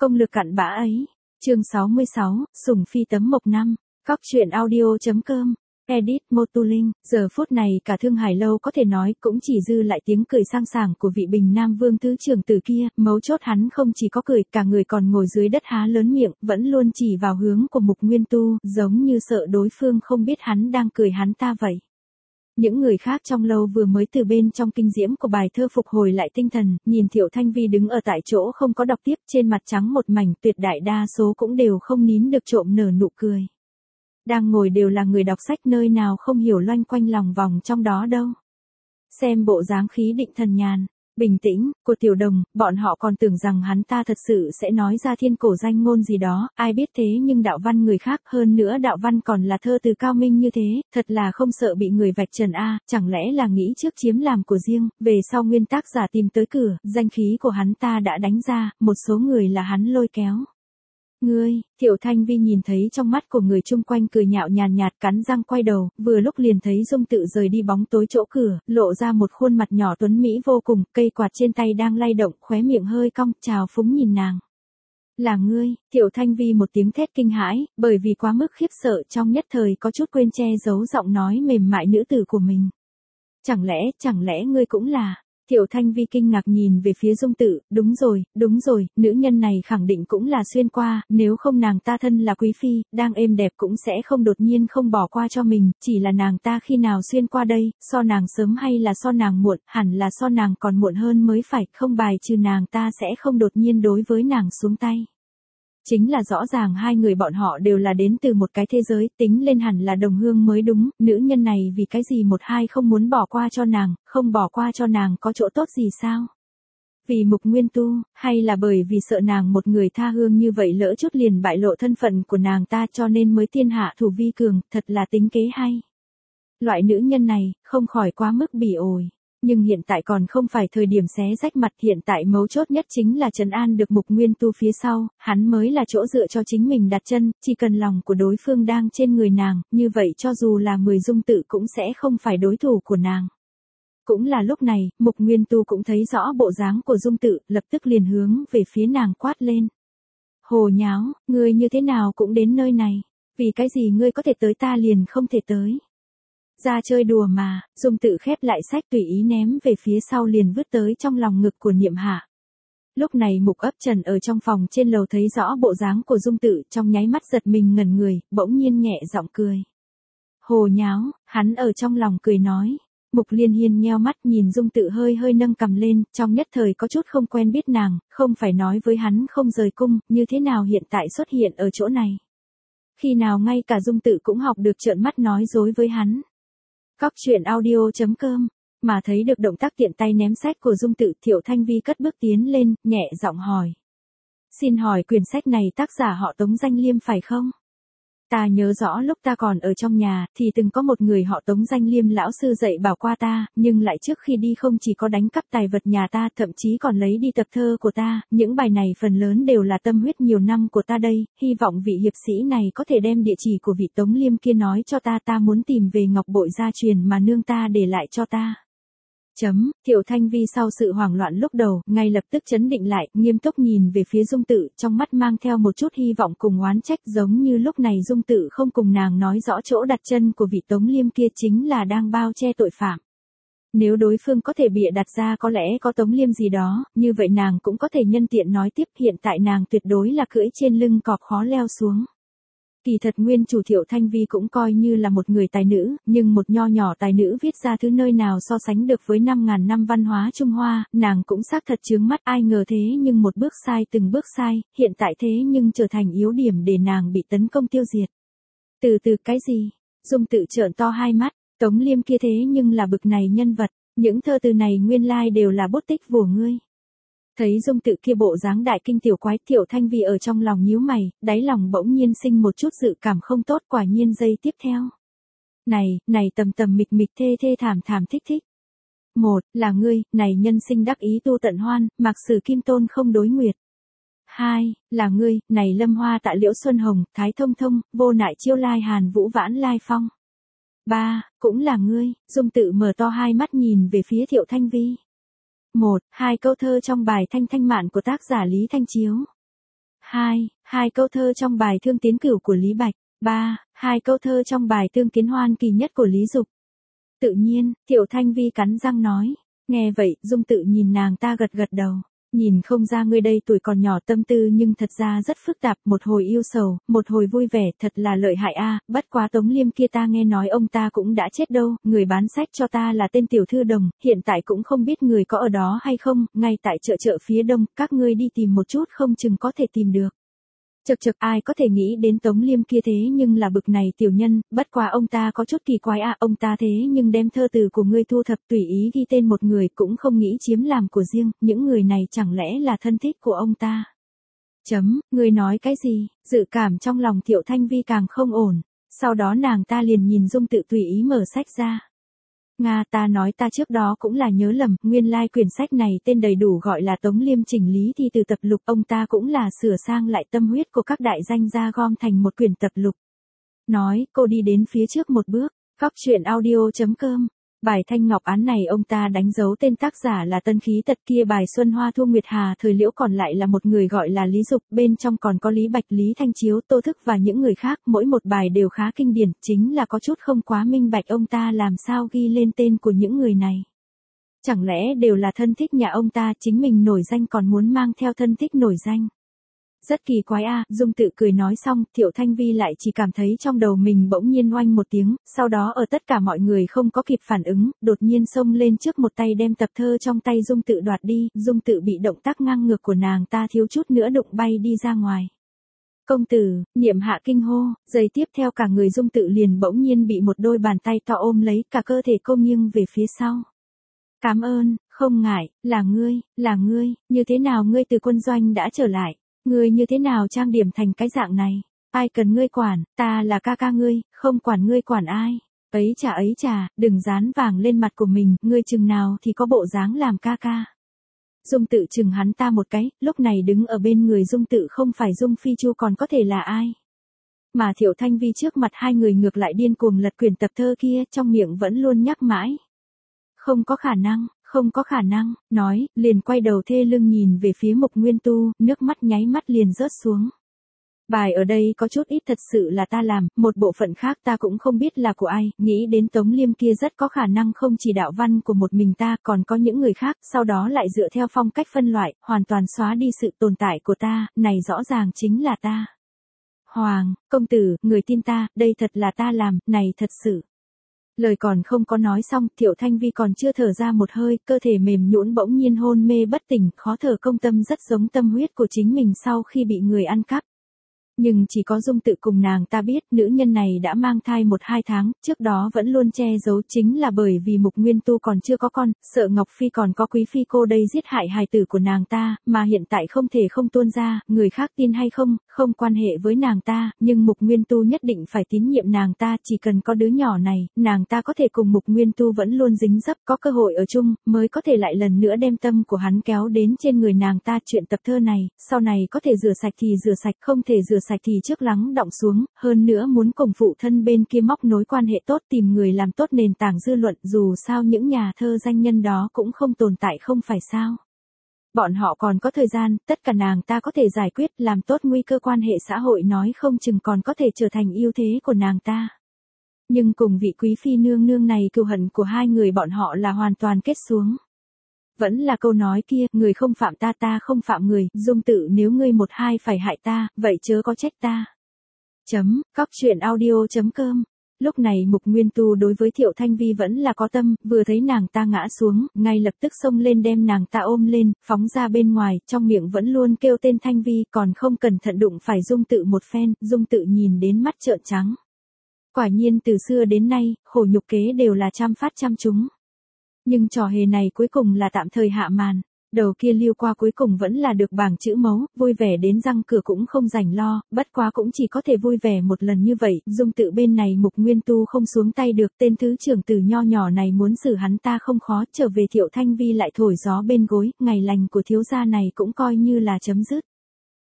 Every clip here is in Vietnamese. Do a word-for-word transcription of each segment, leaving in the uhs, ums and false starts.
Công lực cặn bã ấy. Chương sáu mươi sáu, Sùng Phi tấm mộc năm. Cóc truyện audio chấm com. Edit Motuling. Giờ phút này cả Thương Hải lâu có thể nói cũng chỉ dư lại tiếng cười sang sảng của vị Bình Nam Vương thứ trưởng tử kia, mấu chốt hắn không chỉ có cười, cả người còn ngồi dưới đất há lớn miệng, vẫn luôn chỉ vào hướng của Mục Nguyên Tu, giống như sợ đối phương không biết hắn đang cười hắn ta vậy. Những người khác trong lâu vừa mới từ bên trong kinh diễm của bài thơ phục hồi lại tinh thần, nhìn Thiệu Thanh Vi đứng ở tại chỗ không có đọc tiếp, trên mặt trắng một mảnh, tuyệt đại đa số cũng đều không nín được trộm nở nụ cười. Đang ngồi đều là người đọc sách, nơi nào không hiểu loanh quanh lòng vòng trong đó đâu. Xem bộ dáng khí định thần nhàn, bình tĩnh của Tiểu Đồng, bọn họ còn tưởng rằng hắn ta thật sự sẽ nói ra thiên cổ danh ngôn gì đó, ai biết thế nhưng đạo văn người khác, hơn nữa đạo văn còn là thơ từ cao minh như thế, thật là không sợ bị người vạch trần a, chẳng lẽ là nghĩ trước chiếm làm của riêng, về sau nguyên tác giả tìm tới cửa, danh khí của hắn ta đã đánh ra, một số người là hắn lôi kéo. Ngươi, Thiệu Thanh Vi nhìn thấy trong mắt của người chung quanh cười nhạo nhàn nhạt, cắn răng quay đầu, vừa lúc liền thấy Dung Tự rời đi bóng tối chỗ cửa, lộ ra một khuôn mặt nhỏ tuấn mỹ vô cùng, cây quạt trên tay đang lay động, khóe miệng hơi cong, trào phúng nhìn nàng. Là ngươi, Thiệu Thanh Vi một tiếng thét kinh hãi, bởi vì quá mức khiếp sợ trong nhất thời có chút quên che giấu giọng nói mềm mại nữ tử của mình. Chẳng lẽ, chẳng lẽ ngươi cũng là... Thiệu Thanh Vi kinh ngạc nhìn về phía Dung Tự, đúng rồi, đúng rồi, nữ nhân này khẳng định cũng là xuyên qua, nếu không nàng ta thân là quý phi, đang êm đẹp cũng sẽ không đột nhiên không bỏ qua cho mình, chỉ là nàng ta khi nào xuyên qua đây, so nàng sớm hay là so nàng muộn, hẳn là so nàng còn muộn hơn mới phải, không bài trừ nàng ta sẽ không đột nhiên đối với nàng xuống tay. Chính là rõ ràng hai người bọn họ đều là đến từ một cái thế giới, tính lên hẳn là đồng hương mới đúng, nữ nhân này vì cái gì một hai không muốn bỏ qua cho nàng, không bỏ qua cho nàng có chỗ tốt gì sao? Vì Mục Nguyên Tu, hay là bởi vì sợ nàng một người tha hương như vậy lỡ chút liền bại lộ thân phận của nàng ta cho nên mới thiên hạ thủ vi cường, thật là tính kế hay. Loại nữ nhân này, không khỏi quá mức bỉ ổi. Nhưng hiện tại còn không phải thời điểm xé rách mặt, hiện tại mấu chốt nhất chính là trấn an được Mục Nguyên Tu phía sau, hắn mới là chỗ dựa cho chính mình đặt chân, chỉ cần lòng của đối phương đang trên người nàng, như vậy cho dù là mười Dung Tự cũng sẽ không phải đối thủ của nàng. Cũng là lúc này, Mục Nguyên Tu cũng thấy rõ bộ dáng của Dung Tự, lập tức liền hướng về phía nàng quát lên. Hồ nháo, ngươi như thế nào cũng đến nơi này, vì cái gì ngươi có thể tới ta liền không thể tới. Ra chơi đùa mà, Dung Tự khép lại sách tùy ý ném về phía sau liền vứt tới trong lòng ngực của Niệm Hạ. Lúc này Mục Ấp Trần ở trong phòng trên lầu thấy rõ bộ dáng của Dung Tự, trong nháy mắt giật mình ngẩn người, bỗng nhiên nhẹ giọng cười. Hồ nháo, hắn ở trong lòng cười nói. Mục Liên Hiên nheo mắt nhìn Dung Tự hơi hơi nâng cằm lên, trong nhất thời có chút không quen biết nàng, không phải nói với hắn không rời cung, như thế nào hiện tại xuất hiện ở chỗ này. Khi nào ngay cả Dung Tự cũng học được trợn mắt nói dối với hắn. Cóc truyện audio chấm com, mà thấy được động tác tiện tay ném sách của Dung Tự, Thiệu Thanh Vi cất bước tiến lên, nhẹ giọng hỏi. Xin hỏi quyển sách này tác giả họ Tống Danh Liêm phải không? Ta nhớ rõ lúc ta còn ở trong nhà, thì từng có một người họ Tống Danh Liêm lão sư dạy bảo qua ta, nhưng lại trước khi đi không chỉ có đánh cắp tài vật nhà ta, thậm chí còn lấy đi tập thơ của ta, những bài này phần lớn đều là tâm huyết nhiều năm của ta đây, hy vọng vị hiệp sĩ này có thể đem địa chỉ của vị Tống Liêm kia nói cho ta, ta muốn tìm về ngọc bội gia truyền mà nương ta để lại cho ta. Chấm, Thiệu Thanh Vi sau sự hoảng loạn lúc đầu, ngay lập tức chấn định lại, nghiêm túc nhìn về phía Dung Tự, trong mắt mang theo một chút hy vọng cùng oán trách, giống như lúc này Dung Tự không cùng nàng nói rõ chỗ đặt chân của vị Tống Liêm kia chính là đang bao che tội phạm. Nếu đối phương có thể bịa đặt ra có lẽ có Tống Liêm gì đó, như vậy nàng cũng có thể nhân tiện nói tiếp, hiện tại nàng tuyệt đối là cưỡi trên lưng cọp khó leo xuống. Kỳ thật nguyên chủ Thiệu Thanh Vi cũng coi như là một người tài nữ, nhưng một nho nhỏ tài nữ viết ra thứ nơi nào so sánh được với năm ngàn năm văn hóa Trung Hoa, nàng cũng xác thật chướng mắt, ai ngờ thế nhưng một bước sai từng bước sai, hiện tại thế nhưng trở thành yếu điểm để nàng bị tấn công tiêu diệt. Từ từ cái gì? Dung Tự trợn to hai mắt, Tống Liêm kia thế nhưng là bực này nhân vật, những thơ từ này nguyên lai đều là bút tích của ngươi. Thấy Dung Tự kia bộ dáng đại kinh tiểu quái, Thiệu Thanh Vi ở trong lòng nhíu mày, đáy lòng bỗng nhiên sinh một chút dự cảm không tốt, quả nhiên giây tiếp theo. Này, này tầm tầm mịch mịch thê thê thảm thảm thích thích. Một, là ngươi, này nhân sinh đắc ý tu tận hoan, mặc sử kim tôn không đối nguyệt. Hai, là ngươi, này lâm hoa tạ liễu xuân hồng, thái thông thông, vô nại chiêu lai hàn vũ vãn lai phong. Ba, cũng là ngươi, Dung Tự mở to hai mắt nhìn về phía Thiệu Thanh Vi. Một, hai câu thơ trong bài Thanh Thanh Mạn của tác giả Lý Thanh Chiếu. hai. Hai câu thơ trong bài Thương Tiến Cửu của Lý Bạch. ba. Hai câu thơ trong bài Tương Kiến Hoan Kỳ Nhất của Lý Dục. Tự nhiên, Thiệu Thanh Vi cắn răng nói. Nghe vậy, Dung Tự nhìn nàng ta gật gật đầu. Nhìn không ra ngươi đây tuổi còn nhỏ tâm tư nhưng thật ra rất phức tạp, một hồi yêu sầu, một hồi vui vẻ, thật là lợi hại a. Bất quá Tống Liêm kia ta nghe nói ông ta cũng đã chết đâu, người bán sách cho ta là tên Tiểu Thư Đồng, hiện tại cũng không biết người có ở đó hay không, ngay tại chợ chợ phía đông, các ngươi đi tìm một chút không chừng có thể tìm được. Chật chật, ai có thể nghĩ đến Tống Liêm kia thế nhưng là bực này tiểu nhân, bất quá ông ta có chút kỳ quái à, ông ta thế nhưng đem thơ từ của ngươi thu thập tùy ý ghi tên một người cũng không nghĩ chiếm làm của riêng, những người này chẳng lẽ là thân thích của ông ta. Chấm, ngươi nói cái gì, dự cảm trong lòng Thiệu Thanh Vi càng không ổn, sau đó nàng ta liền nhìn Dung Tự tùy ý mở sách ra. Nga ta nói ta trước đó cũng là nhớ lầm, nguyên lai quyển sách này tên đầy đủ gọi là Tống Liêm Chỉnh Lý Thi Từ Tập Lục, ông ta cũng là sửa sang lại tâm huyết của các đại danh gia gom thành một quyển tập lục. Nói, cô đi đến phía trước một bước, góc truyện audio chấm com. Bài Thanh Ngọc Án này ông ta đánh dấu tên tác giả là Tân Khí Tật kia bài Xuân Hoa Thu Nguyệt Hà thời Liễu còn lại là một người gọi là Lý Dục, bên trong còn có Lý Bạch, Lý Thanh Chiếu, Tô Thức và những người khác, mỗi một bài đều khá kinh điển, chính là có chút không quá minh bạch ông ta làm sao ghi lên tên của những người này. Chẳng lẽ đều là thân thích nhà ông ta, chính mình nổi danh còn muốn mang theo thân thích nổi danh. Rất kỳ quái a. Dung Tự cười nói xong, Thiệu Thanh Vi lại chỉ cảm thấy trong đầu mình bỗng nhiên oanh một tiếng, sau đó ở tất cả mọi người không có kịp phản ứng, đột nhiên xông lên trước một tay đem tập thơ trong tay Dung Tự đoạt đi, Dung Tự bị động tác ngang ngược của nàng ta thiếu chút nữa đụng bay đi ra ngoài. Công tử, Niệm Hạ kinh hô, giây tiếp theo cả người Dung Tự liền bỗng nhiên bị một đôi bàn tay to ôm lấy, cả cơ thể cô nghiêng về phía sau. Cảm ơn, không ngại, là ngươi, là ngươi, như thế nào ngươi từ quân doanh đã trở lại? Ngươi như thế nào trang điểm thành cái dạng này? Ai cần ngươi quản, ta là ca ca ngươi, không quản ngươi quản ai. Ấy chà ấy chà, đừng dán vàng lên mặt của mình, ngươi chừng nào thì có bộ dáng làm ca ca. Dung Tự chừng hắn ta một cái, lúc này đứng ở bên người Dung Tự không phải Dung Phi Chu còn có thể là ai. Mà Thiệu Thanh Vi trước mặt hai người ngược lại điên cuồng lật quyển tập thơ kia, trong miệng vẫn luôn nhắc mãi. Không có khả năng. Không có khả năng, nói, liền quay đầu thê lưng nhìn về phía Mục Nguyên Tu, nước mắt nháy mắt liền rớt xuống. Bài ở đây có chút ít thật sự là ta làm, một bộ phận khác ta cũng không biết là của ai, nghĩ đến Tống Liêm kia rất có khả năng không chỉ đạo văn của một mình ta, còn có những người khác, sau đó lại dựa theo phong cách phân loại, hoàn toàn xóa đi sự tồn tại của ta, này rõ ràng chính là ta. Hoàng, công tử, người tin ta, đây thật là ta làm, này thật sự. Lời còn không có nói xong, Thiệu Thanh Vi còn chưa thở ra một hơi, cơ thể mềm nhũn bỗng nhiên hôn mê bất tỉnh, khó thở công tâm rất giống tâm huyết của chính mình sau khi bị người ăn cắp. Nhưng chỉ có Dung Tự cùng nàng ta biết, nữ nhân này đã mang thai một hai tháng, trước đó vẫn luôn che giấu chính là bởi vì Mục Nguyên Tu còn chưa có con, sợ Ngọc Phi còn có Quý Phi cô đây giết hại hài tử của nàng ta, mà hiện tại không thể không tuôn ra, người khác tin hay không, không quan hệ với nàng ta, nhưng Mục Nguyên Tu nhất định phải tín nhiệm nàng ta, chỉ cần có đứa nhỏ này, nàng ta có thể cùng Mục Nguyên Tu vẫn luôn dính dấp, có cơ hội ở chung, mới có thể lại lần nữa đem tâm của hắn kéo đến trên người nàng ta. Chuyện tập thơ này, sau này có thể rửa sạch thì rửa sạch, không thể rửa sạch thì trước lắng đọng xuống, hơn nữa muốn cùng phụ thân bên kia móc nối quan hệ tốt, tìm người làm tốt nền tảng dư luận, dù sao những nhà thơ danh nhân đó cũng không tồn tại không phải sao. Bọn họ còn có thời gian, tất cả nàng ta có thể giải quyết, làm tốt nguy cơ quan hệ xã hội nói không chừng còn có thể trở thành ưu thế của nàng ta. Nhưng cùng vị Quý Phi nương nương này cừu hận của hai người bọn họ là hoàn toàn kết xuống. Vẫn là câu nói kia, người không phạm ta ta không phạm người, Dung Tự nếu ngươi một hai phải hại ta, vậy chớ có trách ta. Chấm, góc truyện audio chấm com. Lúc này Mục Nguyên Tu đối với Thiệu Thanh Vi vẫn là có tâm, vừa thấy nàng ta ngã xuống, ngay lập tức xông lên đem nàng ta ôm lên, phóng ra bên ngoài, trong miệng vẫn luôn kêu tên Thanh Vi, còn không cẩn thận đụng phải Dung Tự một phen, Dung Tự nhìn đến mắt trợn trắng. Quả nhiên từ xưa đến nay, khổ nhục kế đều là trăm phát trăm trúng. Nhưng trò hề này cuối cùng là tạm thời hạ màn. Đầu kia Lưu Qua cuối cùng vẫn là được bảng chữ mấu, vui vẻ đến răng cửa cũng không rảnh lo, bất quá cũng chỉ có thể vui vẻ một lần như vậy. Dung Tự bên này Mục Nguyên Tu không xuống tay được, tên thứ trưởng tử nho nhỏ này muốn xử hắn ta không khó, trở về Thiệu Thanh Vi lại thổi gió bên gối, ngày lành của thiếu gia này cũng coi như là chấm dứt.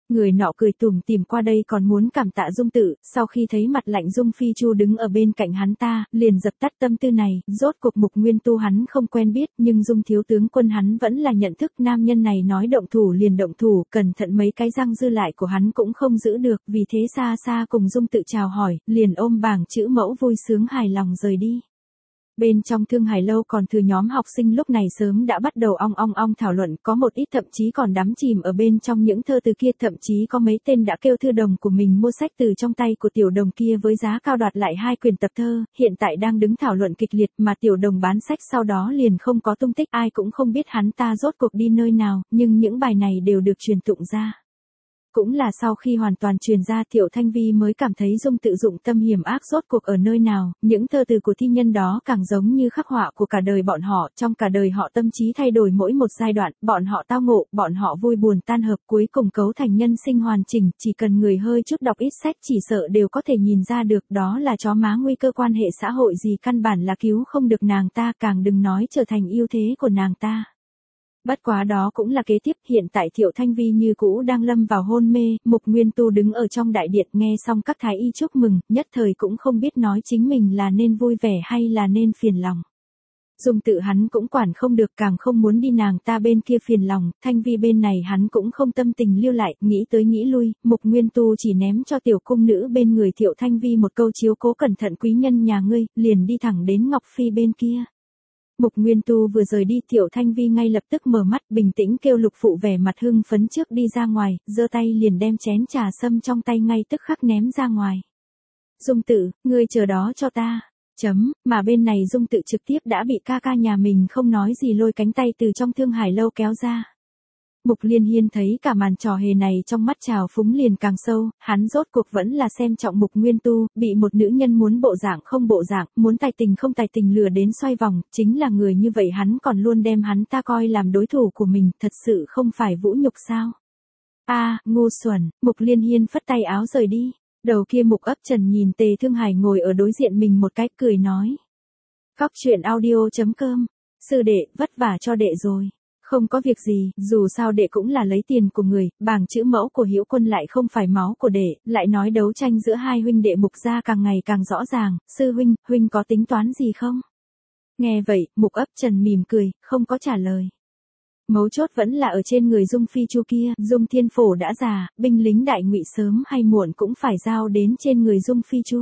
Người nọ cười tủm tỉm qua đây còn muốn cảm tạ Dung Tự, sau khi thấy mặt lạnh Dung Phi Chu đứng ở bên cạnh hắn ta, liền dập tắt tâm tư này, rốt cuộc Mục Nguyên Tu hắn không quen biết, nhưng Dung thiếu tướng quân hắn vẫn là nhận thức nam nhân này nói động thủ liền động thủ, cẩn thận mấy cái răng dư lại của hắn cũng không giữ được, vì thế xa xa cùng Dung Tự chào hỏi, liền ôm bảng chữ mẫu vui sướng hài lòng rời đi. Bên trong Thương Hải Lâu còn thừa nhóm học sinh lúc này sớm đã bắt đầu ong ong ong thảo luận, có một ít thậm chí còn đắm chìm ở bên trong những thơ từ kia, thậm chí có mấy tên đã kêu thư đồng của mình mua sách từ trong tay của tiểu đồng kia với giá cao đoạt lại hai quyển tập thơ, hiện tại đang đứng thảo luận kịch liệt, mà tiểu đồng bán sách sau đó liền không có tung tích, ai cũng không biết hắn ta rốt cuộc đi nơi nào, nhưng những bài này đều được truyền tụng ra. Cũng là sau khi hoàn toàn truyền ra, Thiệu Thanh Vi mới cảm thấy Dung Tự dụng tâm hiểm ác rốt cuộc ở nơi nào, những thơ từ của thi nhân đó càng giống như khắc họa của cả đời bọn họ, trong cả đời họ tâm trí thay đổi mỗi một giai đoạn, bọn họ tao ngộ, bọn họ vui buồn tan hợp, cuối cùng cấu thành nhân sinh hoàn chỉnh, chỉ cần người hơi chút đọc ít sách chỉ sợ đều có thể nhìn ra được, đó là chó má nguy cơ quan hệ xã hội gì căn bản là cứu không được nàng ta, càng đừng nói trở thành ưu thế của nàng ta. Bất quá đó cũng là kế tiếp, hiện tại Thiệu Thanh Vi như cũ đang lâm vào hôn mê, Mục Nguyên Tu đứng ở trong đại điện nghe xong các thái y chúc mừng, nhất thời cũng không biết nói chính mình là nên vui vẻ hay là nên phiền lòng. Dung Tự hắn cũng quản không được, càng không muốn đi nàng ta bên kia phiền lòng, Thanh Vi bên này hắn cũng không tâm tình lưu lại, nghĩ tới nghĩ lui, Mục Nguyên Tu chỉ ném cho tiểu cung nữ bên người Thiệu Thanh Vi một câu chiếu cố cẩn thận quý nhân nhà ngươi, liền đi thẳng đến Ngọc Phi bên kia. Mục Nguyên Tu vừa rời đi, Thiệu Thanh Vi ngay lập tức mở mắt, bình tĩnh kêu Lục Phụ vẻ mặt hưng phấn trước đi ra ngoài, giơ tay liền đem chén trà sâm trong tay ngay tức khắc ném ra ngoài. Dung Tự, ngươi chờ đó cho ta. Chấm, mà bên này Dung Tự trực tiếp đã bị ca ca nhà mình không nói gì lôi cánh tay từ trong Thương Hải Lâu kéo ra. Mục Liên Hiên thấy cả màn trò hề này trong mắt trào phúng liền càng sâu, hắn rốt cuộc vẫn là xem trọng Mục Nguyên Tu, bị một nữ nhân muốn bộ dạng không bộ dạng, muốn tài tình không tài tình lừa đến xoay vòng, chính là người như vậy hắn còn luôn đem hắn ta coi làm đối thủ của mình, thật sự không phải vũ nhục sao? A, à, ngu xuẩn, Mục Liên Hiên phất tay áo rời đi. Đầu kia Mục Ấp Trần nhìn Tề Thương Hải ngồi ở đối diện mình một cái cười nói. Cóc truyện audio chấm com, sư đệ, vất vả cho đệ rồi. Không có việc gì, dù sao đệ cũng là lấy tiền của người, bảng chữ mẫu của Hữu Quân lại không phải máu của đệ, lại nói đấu tranh giữa hai huynh đệ Mục gia càng ngày càng rõ ràng, sư huynh, huynh có tính toán gì không? Nghe vậy, Mục Ấp Trần mỉm cười, không có trả lời. Mấu chốt vẫn là ở trên người Dung Phi Chu kia, Dung Thiên Phổ đã già, binh lính đại ngụy sớm hay muộn cũng phải giao đến trên người Dung Phi Chu.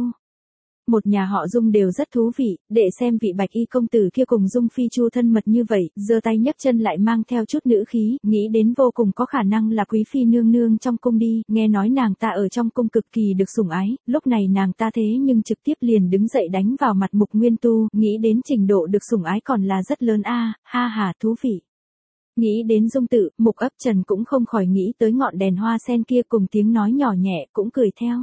Một nhà họ Dung đều rất thú vị, để xem vị bạch y công tử kia cùng Dung Phi Chu thân mật như vậy, giơ tay nhấc chân lại mang theo chút nữ khí, nghĩ đến vô cùng có khả năng là quý phi nương nương trong cung đi, nghe nói nàng ta ở trong cung cực kỳ được sủng ái, lúc này nàng ta thế nhưng trực tiếp liền đứng dậy đánh vào mặt Mục Nguyên Tu, nghĩ đến trình độ được sủng ái còn là rất lớn a, ha ha thú vị. Nghĩ đến Dung Tự, Mục Ấp Trần cũng không khỏi nghĩ tới ngọn đèn hoa sen kia cùng tiếng nói nhỏ nhẹ cũng cười theo.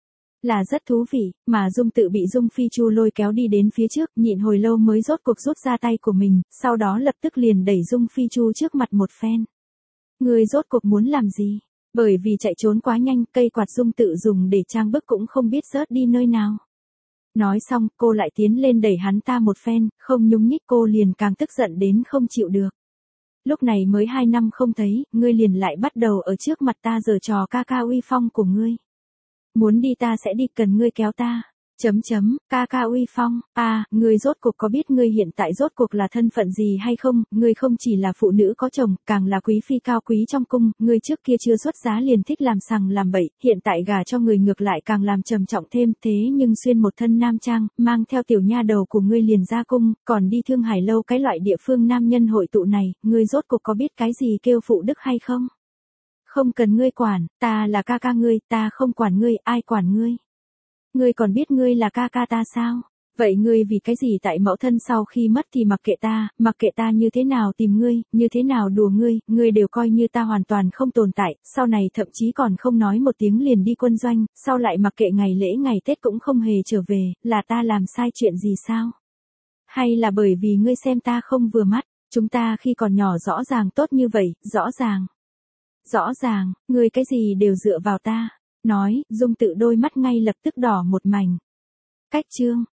Là rất thú vị, mà Dung Tự bị Dung Phi Chu lôi kéo đi đến phía trước, nhịn hồi lâu mới rốt cuộc rút ra tay của mình, sau đó lập tức liền đẩy Dung Phi Chu trước mặt một phen. Ngươi rốt cuộc muốn làm gì? Bởi vì chạy trốn quá nhanh, cây quạt Dung Tự dùng để trang bức cũng không biết rớt đi nơi nào. Nói xong, cô lại tiến lên đẩy hắn ta một phen, không nhúc nhích, cô liền càng tức giận đến không chịu được. Lúc này mới hai năm không thấy, ngươi liền lại bắt đầu ở trước mặt ta giở trò ca ca uy phong của ngươi. Muốn đi ta sẽ đi, cần ngươi kéo ta. Chấm chấm, ca ca uy phong, à, ngươi rốt cuộc có biết ngươi hiện tại rốt cuộc là thân phận gì hay không, ngươi không chỉ là phụ nữ có chồng, càng là quý phi cao quý trong cung, ngươi trước kia chưa xuất giá liền thích làm sằng làm bậy, hiện tại gả cho người ngược lại càng làm trầm trọng thêm, thế nhưng xuyên một thân nam trang, mang theo tiểu nha đầu của ngươi liền ra cung, còn đi Thương Hải Lâu cái loại địa phương nam nhân hội tụ này, ngươi rốt cuộc có biết cái gì kêu phụ đức hay không? Không cần ngươi quản, ta là ca ca ngươi, ta không quản ngươi, ai quản ngươi? Ngươi còn biết ngươi là ca ca ta sao? Vậy ngươi vì cái gì tại mẫu thân sau khi mất thì mặc kệ ta, mặc kệ ta như thế nào tìm ngươi, như thế nào đùa ngươi, ngươi đều coi như ta hoàn toàn không tồn tại, sau này thậm chí còn không nói một tiếng liền đi quân doanh, sau lại mặc kệ ngày lễ ngày Tết cũng không hề trở về, là ta làm sai chuyện gì sao? Hay là bởi vì ngươi xem ta không vừa mắt, chúng ta khi còn nhỏ rõ ràng tốt như vậy, rõ ràng. Rõ ràng, ngươi cái gì đều dựa vào ta. Nói, Dung Tự đôi mắt ngay lập tức đỏ một mảnh. Cách chương.